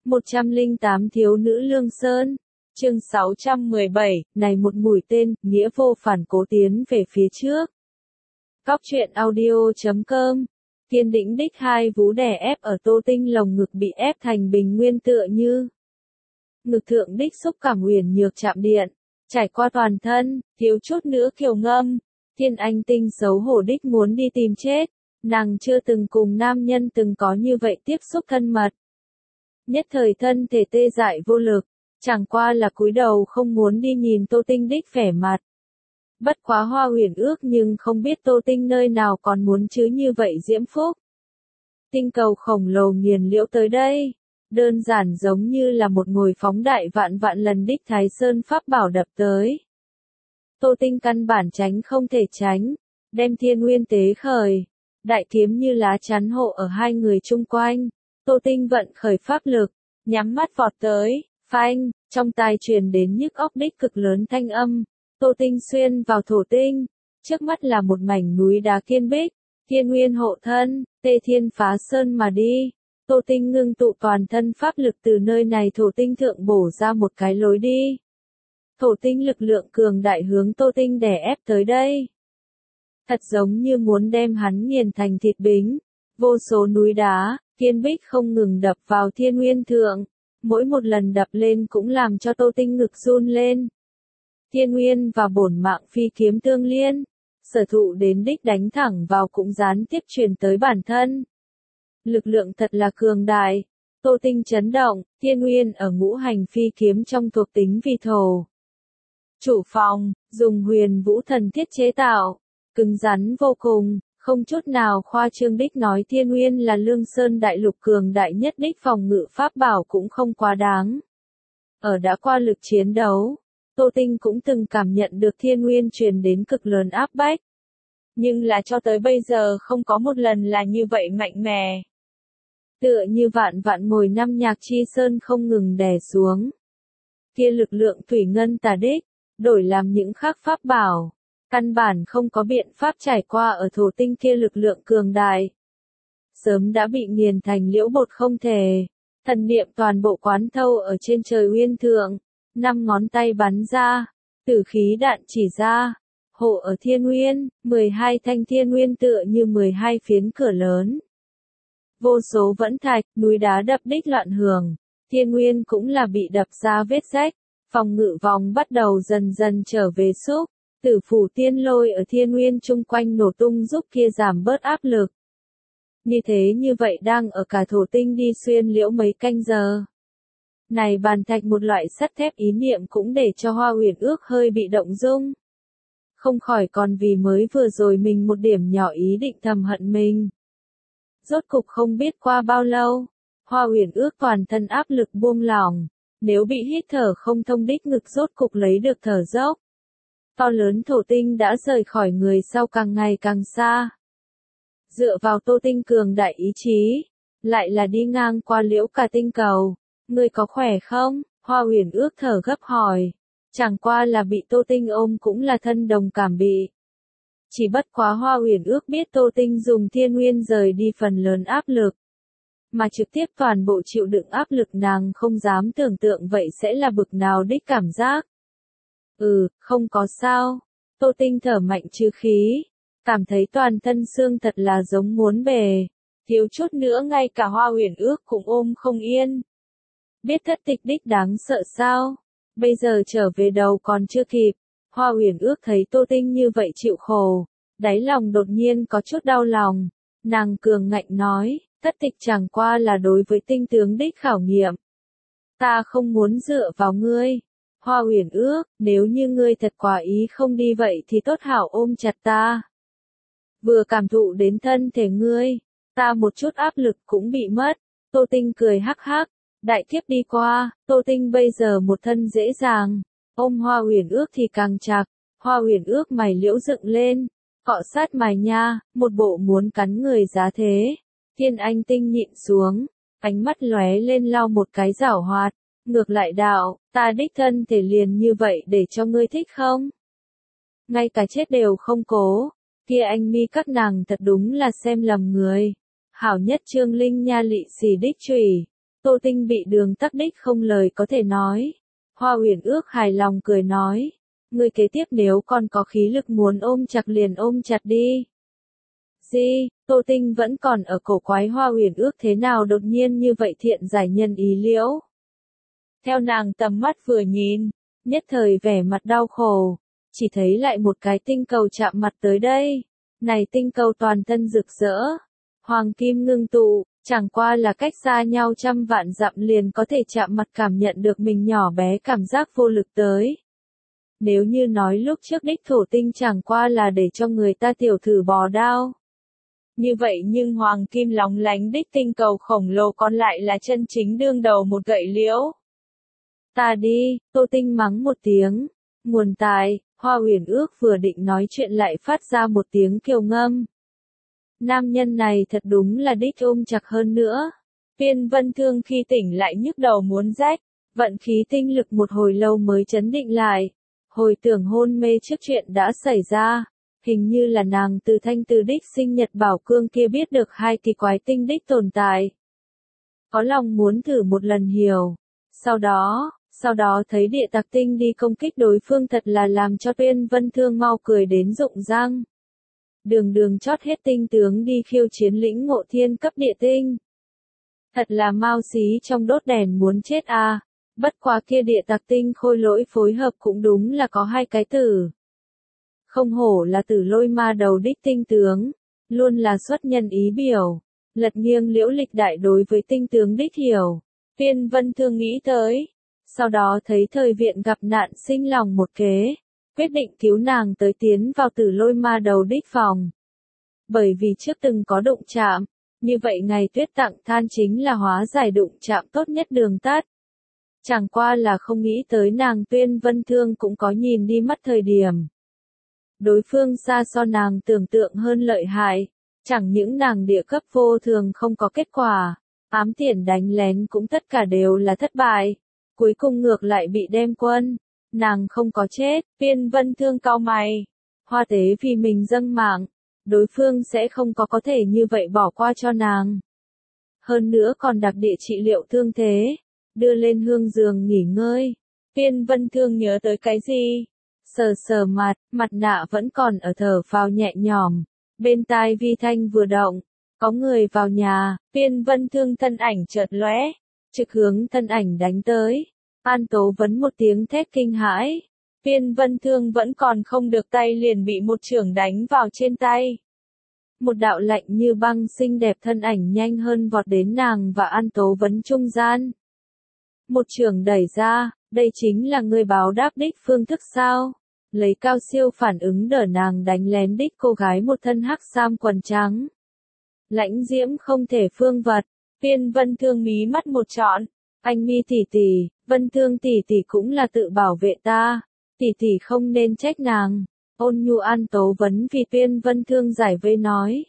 108 Thiếu nữ Lương Sơn. Chương 617, này một mũi tên, nghĩa vô phản cố tiến về phía trước. Góc truyện audio.com. Kiên định đích hai vú đè ép ở Tô Tinh lồng ngực bị ép thành bình nguyên tựa như ngực thượng đích xúc cảm huyền nhược chạm điện, trải qua toàn thân, thiếu chút nữa kiều ngâm. Thiên Anh Tinh xấu hổ đích muốn đi tìm chết, nàng chưa từng cùng nam nhân từng có như vậy tiếp xúc thân mật. Nhất thời thân thể tê dại vô lực, chẳng qua là cúi đầu không muốn đi nhìn Tô Tinh đích vẻ mặt. Bất quá Hoa Huyền ước nhưng không biết Tô Tinh nơi nào còn muốn chứ như vậy diễm phúc. Tinh cầu khổng lồ nghiền liễu tới đây, đơn giản giống như là một ngồi phóng đại vạn vạn lần đích Thái Sơn pháp bảo đập tới. Tô Tinh căn bản tránh không thể tránh, đem thiên nguyên tế khởi, đại kiếm như lá chắn hộ ở hai người chung quanh. Tô Tinh vận khởi pháp lực, nhắm mắt vọt tới, phanh, trong tai truyền đến nhức óc đích cực lớn thanh âm. Tô Tinh xuyên vào thổ tinh, trước mắt là một mảnh núi đá kiên bích, thiên nguyên hộ thân, tê thiên phá sơn mà đi. Tô Tinh ngưng tụ toàn thân pháp lực từ nơi này thổ tinh thượng bổ ra một cái lối đi. Thổ tinh lực lượng cường đại hướng Tô Tinh đè ép tới đây. Thật giống như muốn đem hắn nghiền thành thịt bính, vô số núi đá, kiên bích không ngừng đập vào thiên nguyên thượng, mỗi một lần đập lên cũng làm cho Tô Tinh ngực run lên. Thiên nguyên và bổn mạng phi kiếm tương liên, sở thụ đến đích đánh thẳng vào cũng gián tiếp truyền tới bản thân. Lực lượng thật là cường đại. Tô Tinh chấn động, thiên nguyên ở ngũ hành phi kiếm trong thuộc tính vi thổ. Chủ phòng, dùng huyền vũ thần thiết chế tạo, cứng rắn vô cùng, không chút nào khoa trương đích nói thiên nguyên là Lương Sơn đại lục cường đại nhất đích phòng ngự pháp bảo cũng không quá đáng. Ở đã qua lực chiến đấu, Tô Tinh cũng từng cảm nhận được thiên nguyên truyền đến cực lớn áp bách. Nhưng là cho tới bây giờ không có một lần là như vậy mạnh mẽ. Tựa như vạn vạn ngồi năm nhạc chi sơn không ngừng đè xuống. Kia lực lượng thủy ngân tà đích, đổi làm những khác pháp bảo. Căn bản không có biện pháp trải qua ở thổ tinh kia lực lượng cường đại. Sớm đã bị nghiền thành liễu bột không thể. Thần niệm toàn bộ quán thâu ở trên trời uyên thượng. 5 ngón tay bắn ra, tử khí đạn chỉ ra, hộ ở thiên nguyên, 12 thanh thiên nguyên tựa như 12 phiến cửa lớn. Vô số vẫn thạch, núi đá đập đích loạn hưởng, thiên nguyên cũng là bị đập ra vết rách, phòng ngự vòng bắt đầu dần dần trở về xúc, tử phủ tiên lôi ở thiên nguyên chung quanh nổ tung giúp kia giảm bớt áp lực. Như vậy đang ở cả thổ tinh đi xuyên liễu mấy canh giờ. Này bàn thạch một loại sắt thép ý niệm cũng để cho Hoa Huyền ước hơi bị động dung. Không khỏi còn vì mới vừa rồi mình một điểm nhỏ ý định thầm hận mình. Rốt cục không biết qua bao lâu, Hoa Huyền ước toàn thân áp lực buông lỏng, nếu bị hít thở không thông đích ngực rốt cục lấy được thở dốc. To lớn thổ tinh đã rời khỏi người sau càng ngày càng xa. Dựa vào Tô Tinh cường đại ý chí, lại là đi ngang qua liễu cả tinh cầu. Ngươi có khỏe không? Hoa Huyền ước thở gấp hỏi. Chẳng qua là bị Tô Tinh ôm cũng là thân đồng cảm bị. Chỉ bất quá Hoa Huyền ước biết Tô Tinh dùng thiên nguyên rời đi phần lớn áp lực. Mà trực tiếp toàn bộ chịu đựng áp lực nàng không dám tưởng tượng vậy sẽ là bực nào đích cảm giác. Không có sao. Tô Tinh thở mạnh trừ khí. Cảm thấy toàn thân xương thật là giống muốn bề. Thiếu chút nữa ngay cả Hoa Huyền ước cũng ôm không yên. Biết thất tịch đích đáng sợ sao? Bây giờ trở về đầu còn chưa kịp. Hoa Huyền ước thấy Tô Tinh như vậy chịu khổ. Đáy lòng đột nhiên có chút đau lòng. Nàng cường ngạnh nói, thất tịch chẳng qua là đối với tinh tướng đích khảo nghiệm. Ta không muốn dựa vào ngươi. Hoa Huyền ước, nếu như ngươi thật quả ý không đi vậy thì tốt hảo ôm chặt ta. Vừa cảm thụ đến thân thể ngươi, ta một chút áp lực cũng bị mất. Tô Tinh cười hắc hắc. Đại kiếp đi qua, Tô Tinh bây giờ một thân dễ dàng, ôm Hoa Huyền ước thì càng chặt. Hoa Huyền ước mày liễu dựng lên, cọ sát mày nha, một bộ muốn cắn người giá thế. Thiên Anh Tinh nhịn xuống, ánh mắt lóe lên lau một cái giảo hoạt, ngược lại đạo, ta đích thân thể liền như vậy để cho ngươi thích không? Ngay cả chết đều không cố, kia anh mi các nàng thật đúng là xem lầm người. Hảo nhất Trương Linh Nha lị xì đích chủy. Tô Tinh bị đường tắc đích không lời có thể nói. Hoa Uyển Ước hài lòng cười nói. Người kế tiếp nếu còn có khí lực muốn ôm chặt liền ôm chặt đi. Gì, Tô Tinh vẫn còn ở cổ quái Hoa Uyển Ước thế nào đột nhiên như vậy thiện giải nhân ý liễu. Theo nàng tầm mắt vừa nhìn, nhất thời vẻ mặt đau khổ, chỉ thấy lại một cái tinh cầu chạm mặt tới đây. Này tinh cầu toàn thân rực rỡ, hoàng kim ngưng tụ, chẳng qua là cách xa nhau trăm vạn dặm liền có thể chạm mặt cảm nhận được mình nhỏ bé cảm giác vô lực tới. Nếu như nói lúc trước đích thổ tinh chẳng qua là để cho người ta tiểu thử bò đao. Như vậy nhưng hoàng kim lóng lánh đích tinh cầu khổng lồ còn lại là chân chính đương đầu một gậy liễu. Ta đi, Tô Tinh mắng một tiếng. Nguồn tài, Hoa Uyển Ước vừa định nói chuyện lại phát ra một tiếng kiều ngâm. Nam nhân này thật đúng là đích ôm chặt hơn nữa. Viên Vân Thương khi tỉnh lại nhức đầu muốn rách, vận khí tinh lực một hồi lâu mới chấn định lại. Hồi tưởng hôn mê trước chuyện đã xảy ra, hình như là nàng từ thanh từ đích sinh nhật bảo cương kia biết được hai kỳ quái tinh đích tồn tại. Có lòng muốn thử một lần hiểu. Sau đó thấy địa tặc tinh đi công kích đối phương thật là làm cho Viên Vân Thương mau cười đến rụng răng. Đường chót hết tinh tướng đi khiêu chiến lĩnh ngộ thiên cấp địa tinh. Thật là mau xí trong đốt đèn muốn chết à, bất quá kia địa tặc tinh khôi lỗi phối hợp cũng đúng là có hai cái tử. Không hổ là tử lôi ma đầu đích tinh tướng, luôn là xuất nhân ý biểu, lật nghiêng liễu lịch đại đối với tinh tướng đích hiểu. Viên Vân Thương nghĩ tới, sau đó thấy thời viện gặp nạn sinh lòng một kế, quyết định cứu nàng tới tiến vào tử lôi ma đầu đích phòng. Bởi vì trước từng có đụng chạm, như vậy ngày tuyết tặng than chính là hóa giải đụng chạm tốt nhất đường tắt. Chẳng qua là không nghĩ tới nàng Viên Vân Thương cũng có nhìn đi mất thời điểm. Đối phương xa so nàng tưởng tượng hơn lợi hại, chẳng những nàng địa cấp vô thường không có kết quả, ám tiền đánh lén cũng tất cả đều là thất bại, cuối cùng ngược lại bị đem quân, nàng không có chết, Viên Vân Thương cau mày, hoa tế vì mình dâng mạng, đối phương sẽ không có thể như vậy bỏ qua cho nàng. Hơn nữa còn đặc địa trị liệu thương thế, đưa lên hương giường nghỉ ngơi, Viên Vân Thương nhớ tới cái gì? Sờ mặt nạ vẫn còn ở thở phào nhẹ nhõm, bên tai vi thanh vừa động, có người vào nhà, Viên Vân Thương thân ảnh chợt lóe, trực hướng thân ảnh đánh tới, An Tố Vấn một tiếng thét kinh hãi, Viên Vân Thương vẫn còn không được tay liền bị một chưởng đánh vào trên tay. Một đạo lạnh như băng xinh đẹp thân ảnh nhanh hơn vọt đến nàng và An Tố Vấn trung gian. Một chưởng đẩy ra, đây chính là người báo đáp đích phương thức sao? Lấy cao siêu phản ứng đỡ nàng đánh lén đích cô gái một thân hắc sam quần trắng. Lãnh diễm không thể phương vật, Viên Vân Thương mí mắt một trọn, anh mi tỷ tỷ, Vân Thương tỷ tỷ cũng là tự bảo vệ ta, tỷ tỷ không nên trách nàng. Ôn nhu An Tố Vấn vì Viên Vân Thương giải vây nói.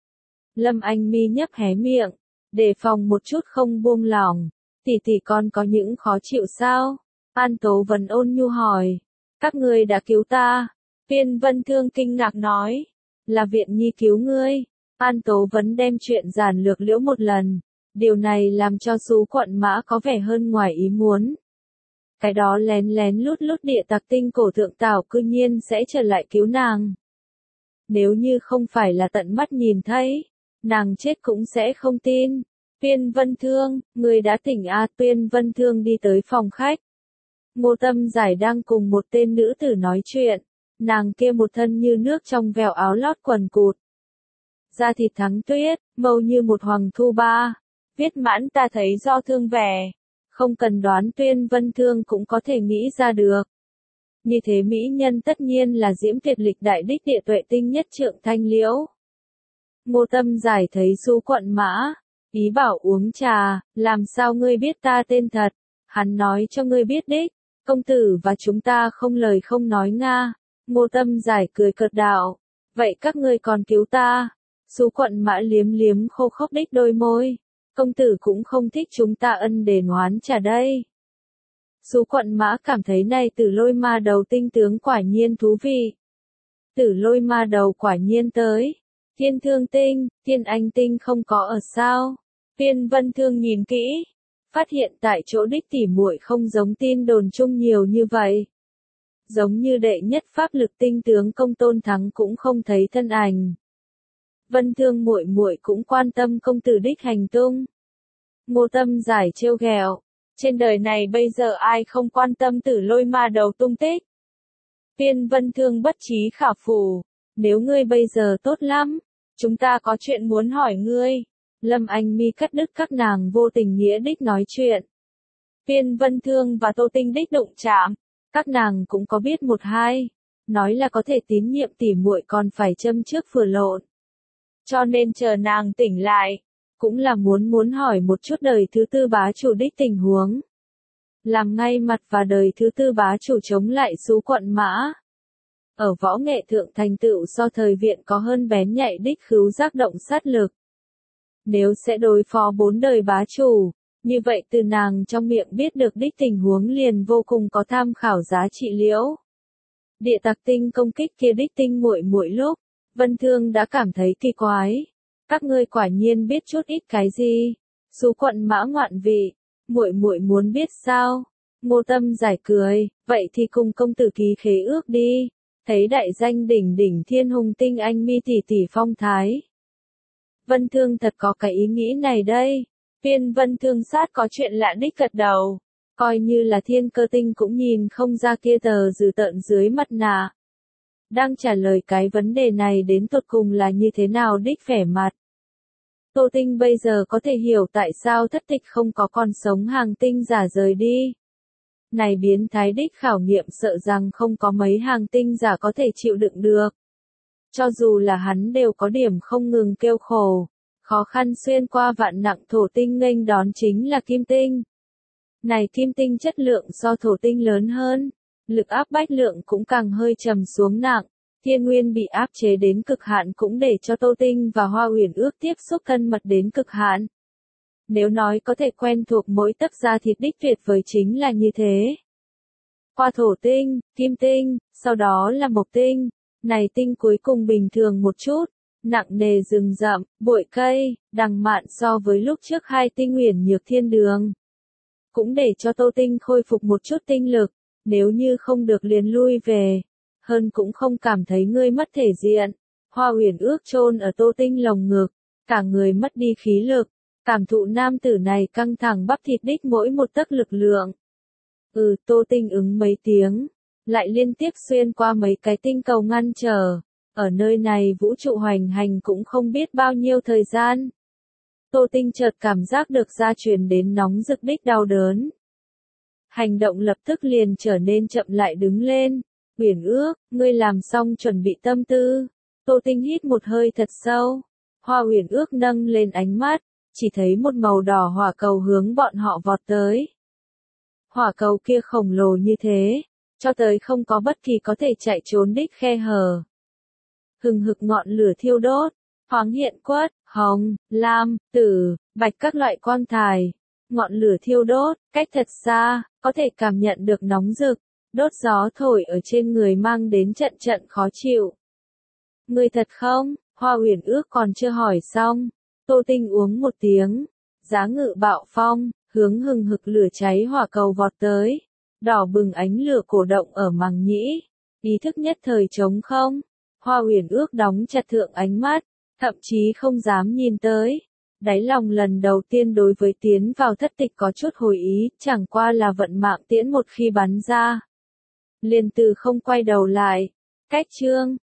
Lâm Anh mi nhấp hé miệng, đề phòng một chút không buông lỏng, tỷ tỷ con có những khó chịu sao? An Tố Vấn ôn nhu hỏi. Các ngươi đã cứu ta. Viên Vân Thương kinh ngạc nói. Là viện nhi cứu ngươi. An Tố Vấn đem chuyện giản lược liễu một lần. Điều này làm cho Sú Quận Mã có vẻ hơn ngoài ý muốn. Cái đó lén lén lút địa tặc tinh cổ thượng tảo cư nhiên sẽ trở lại cứu nàng. Nếu như không phải là tận mắt nhìn thấy, nàng chết cũng sẽ không tin. Viên Vân Thương, người đã tỉnh à? Viên Vân Thương đi tới phòng khách. Ngô Tâm Giải đang cùng một tên nữ tử nói chuyện, nàng kia một thân như nước trong veo áo lót quần cụt. Da thịt thắng tuyết, màu như một hoàng thu ba. Viết mãn ta thấy do thương vẻ. Không cần đoán Viên Vân Thương cũng có thể nghĩ ra được. Như thế mỹ nhân tất nhiên là diễm tuyệt lịch đại đích địa tuệ tinh nhất trượng thanh liễu. Ngô Tâm Giải thấy Sú Quận Mã, ý bảo uống trà, làm sao ngươi biết ta tên thật, hắn nói cho ngươi biết đích. Công tử và chúng ta không lời không nói nga. Ngô Tâm Giải cười cợt đạo. Vậy các ngươi còn cứu ta? Sú Quận Mã liếm liếm khô khốc đích đôi môi. Công tử cũng không thích chúng ta ân đền oán trả đây. Sú Quận Mã cảm thấy này tử lôi ma đầu tinh tướng quả nhiên thú vị. Tử lôi ma đầu quả nhiên tới. Thiên Thương tinh, Thiên Anh tinh không có ở sao? Viên Vân Thương nhìn kỹ. phát hiện tại chỗ đích tỉ muội không giống tin đồn chung nhiều như vậy. Giống như đệ nhất pháp lực tinh tướng Công Tôn Thắng cũng không thấy thân ảnh. Vân Thương muội muội cũng quan tâm công tử đích hành tung. Ngô Tâm giải trêu ghẹo, trên đời này bây giờ ai không quan tâm Tử Lôi ma đầu tung tích. Viên Vân Thương bất trí khả phủ, nếu ngươi bây giờ tốt lắm, chúng ta có chuyện muốn hỏi ngươi. Lâm Anh Mi cắt đứt các nàng vô tình nghĩa đích nói chuyện. Viên Vân Thương và Tô Tinh đích đụng chạm, các nàng cũng có biết một hai, nói là có thể tín nhiệm tỉ muội còn phải châm trước vừa lộn. Cho nên chờ nàng tỉnh lại, cũng là muốn hỏi một chút đời thứ tư bá chủ đích tình huống. Làm ngay mặt và đời thứ tư bá chủ chống lại Sú Quận Mã. Ở võ nghệ thượng thành tựu so thời viện có hơn bén nhạy đích khứu giác động sát lực. Nếu sẽ đối phó 4 đời bá chủ, như vậy từ nàng trong miệng biết được đích tình huống liền vô cùng có tham khảo giá trị liễu. Địa tặc tinh công kích kia đích tinh muội muội lúc, Vân Thương đã cảm thấy kỳ quái. Các ngươi quả nhiên biết chút ít cái gì? Sú Quận Mã ngoạn vị, muội muội muốn biết sao? Ngô Tâm giải cười, vậy thì cùng công tử ký khế ước đi. Thấy đại danh đỉnh đỉnh thiên hùng tinh anh Mi tỷ tỷ phong thái. Vân Thương thật có cái ý nghĩ này đây. Viên Vân Thương sát có chuyện lạ đích gật đầu. Coi như là Thiên Cơ Tinh cũng nhìn không ra kia tờ dữ tợn dưới mặt nạ. Đang trả lời cái vấn đề này đến tột cùng là như thế nào đích vẻ mặt. Tô Tinh bây giờ có thể hiểu tại sao Thất Tịch không có còn sống hàng tinh giả rời đi. Này biến thái đích khảo nghiệm sợ rằng không có mấy hàng tinh giả có thể chịu đựng được. Cho dù là hắn đều có điểm không ngừng kêu khổ. Khó khăn xuyên qua vạn nặng thổ tinh nghênh đón chính là kim tinh. Này kim tinh chất lượng so thổ tinh lớn hơn. Lực áp bách lượng cũng càng hơi trầm xuống nặng. Thiên nguyên bị áp chế đến cực hạn cũng để cho Tô Tinh và Hoa Uyển Ước tiếp xúc thân mật đến cực hạn. Nếu nói có thể quen thuộc mỗi tấc da thịt đích tuyệt vời chính là như thế. Qua thổ tinh, kim tinh, sau đó là mộc tinh. Này tinh cuối cùng bình thường một chút, nặng nề rừng rậm, bụi cây, đằng mạn so với lúc trước hai tinh huyền nhược thiên đường. Cũng để cho Tô Tinh khôi phục một chút tinh lực, nếu như không được liền lui về. Hơn cũng không cảm thấy ngươi mất thể diện. Hoa Uyển Ước chôn ở Tô Tinh lồng ngực, cả người mất đi khí lực, cảm thụ nam tử này căng thẳng bắp thịt đích mỗi một tấc lực lượng. Tô Tinh ứng mấy tiếng, lại liên tiếp xuyên qua mấy cái tinh cầu ngăn trở. Ở nơi này vũ trụ hoành hành cũng không biết bao nhiêu thời gian. Tô Tinh chợt cảm giác được da truyền đến nóng rực đích đau đớn. Hành động lập tức liền trở nên chậm lại đứng lên. Uyển Ước, ngươi làm xong chuẩn bị tâm tư. Tô Tinh hít một hơi thật sâu. Hoa Uyển Ước nâng lên ánh mắt, chỉ thấy một màu đỏ hỏa cầu hướng bọn họ vọt tới. Hỏa cầu kia khổng lồ như thế, cho tới không có bất kỳ có thể chạy trốn đích khe hở. Hừng hực ngọn lửa thiêu đốt, thoáng hiện quất, hồng, lam, tử, bạch các loại quang thải. Ngọn lửa thiêu đốt, cách thật xa, có thể cảm nhận được nóng rực, đốt gió thổi ở trên người mang đến trận trận khó chịu. Người thật không? Hoa Uyển Ước còn chưa hỏi xong. Tô Tinh uống một tiếng, giá ngự bạo phong, hướng hừng hực lửa cháy hỏa cầu vọt tới. Đỏ bừng ánh lửa cổ động ở màng nhĩ, ý thức nhất thời trống không. Hoa Uyển Ước đóng chặt thượng ánh mắt, thậm chí không dám nhìn tới. Đáy lòng lần đầu tiên đối với tiến vào thất tịch có chút hồi ý, chẳng qua là vận mạng tiễn một khi bắn ra. Liền từ không quay đầu lại. Cách chương